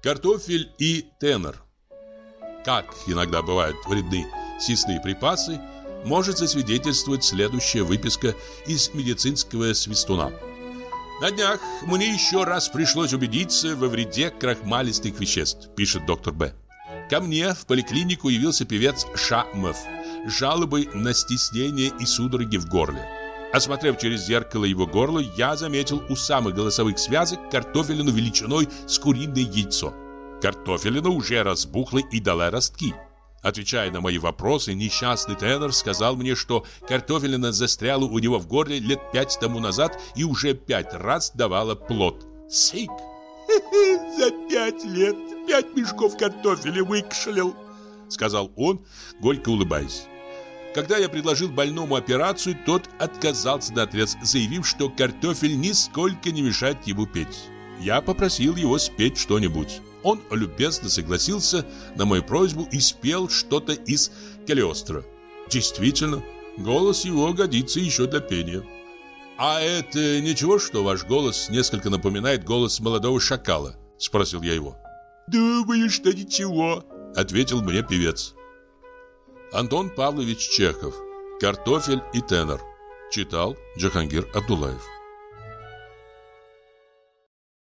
Картофель и тенор. Как иногда бывают вредны съестные припасы, может засвидетельствовать следующая выписка из медицинского свистуна. На днях мне еще раз пришлось убедиться во вреде крахмалистых веществ, пишет доктор Б. Ко мне в поликлинику явился певец Ш.М.Ф. с жалобой на стеснение и судороги в горле. Осмотрев через зеркало его горло, я заметил у самых голосовых связок картофелину величиной с куриное яйцо. Картофелина уже разбухла и дала ростки. Отвечая на мои вопросы, несчастный тенор сказал мне, что картофелина застряла у него в горле лет 5 тому назад и уже 5 раз давала плод. Сик! За 5 лет 5 мешков картофеля выкашлял, сказал он, горько улыбаясь. Когда я предложил больному операцию, тот отказался наотрез, заявив, что картофель нисколько не мешает ему петь. Я попросил его спеть что-нибудь. Он любезно согласился на мою просьбу и спел что-то из Калиостро. Действительно, голос его годится еще для пения. «А это ничего, что ваш голос несколько напоминает голос молодого шакала?» – спросил я его. «Думаю, что ничего», – ответил мне певец. Антон Павлович Чехов. «Картофель и тенор». Читал Джахангир Абдуллаев.